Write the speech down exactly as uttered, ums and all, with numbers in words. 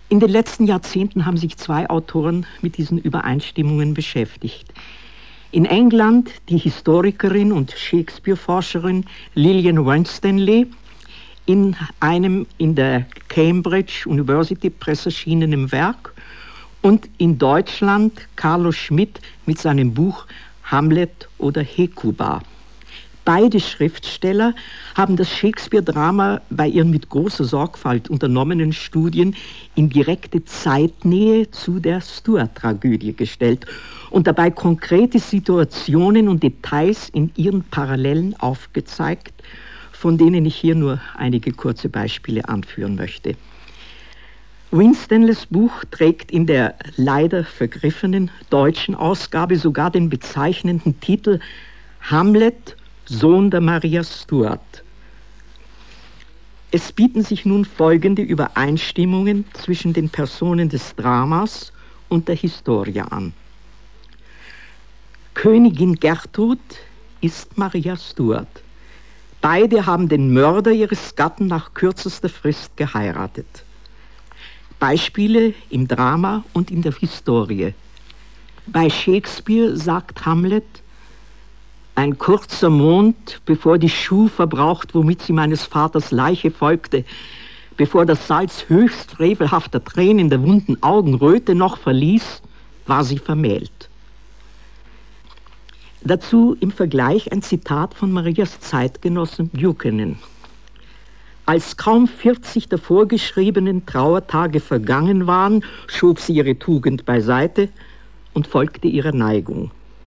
In den letzten Jahrzehnten haben sich zwei Autoren mit diesen Übereinstimmungen beschäftigt. In England die Historikerin und Shakespeare-Forscherin Lillian Winstanley in einem in der Cambridge University Press erschienenen Werk und in Deutschland Carlo Schmidt mit seinem Buch Hamlet oder Hekuba. Beide Schriftsteller haben das Shakespeare-Drama bei ihren mit großer Sorgfalt unternommenen Studien in direkte Zeitnähe zu der Stuart-Tragödie gestellt und dabei konkrete Situationen und Details in ihren Parallelen aufgezeigt, von denen ich hier nur einige kurze Beispiele anführen möchte. Winstanleys Buch trägt in der leider vergriffenen deutschen Ausgabe sogar den bezeichnenden Titel Hamlet, Sohn der Maria Stuart. Es bieten sich nun folgende Übereinstimmungen zwischen den Personen des Dramas und der Historie an. Königin Gertrud ist Maria Stuart. Beide haben den Mörder ihres Gatten nach kürzester Frist geheiratet. Beispiele im Drama und in der Historie. Bei Shakespeare sagt Hamlet: Ein kurzer Mond, bevor die Schuh verbraucht, womit sie meines Vaters Leiche folgte, bevor das Salz höchst frevelhafter Tränen in der wunden Augen Röte noch verließ, war sie vermählt. Dazu im Vergleich ein Zitat von Marias Zeitgenossen Buchanan. Als kaum vierzig der vorgeschriebenen Trauertage vergangen waren, schob sie ihre Tugend beiseite und folgte ihrer Neigung.